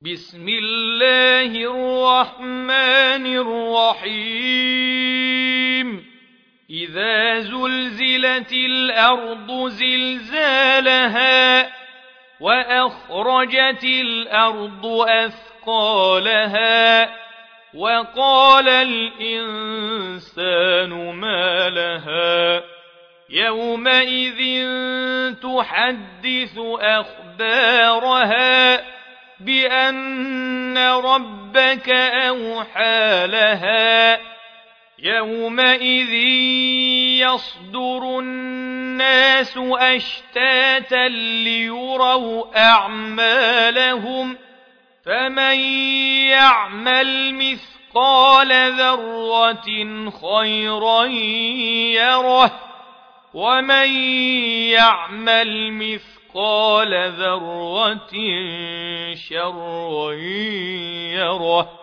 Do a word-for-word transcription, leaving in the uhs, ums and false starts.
بسم الله الرحمن الرحيم إذا زلزلت الأرض زلزالها وأخرجت الأرض أثقالها وقال الإنسان ما لها يومئذ تحدث أخبارها بأن ربك أوحى لها يومئذ يصدر الناس أشتاتا ليروا أعمالهم فمن يعمل مثقال ذرة خيرا يره ومن يعمل مثقال ذرة شرا يره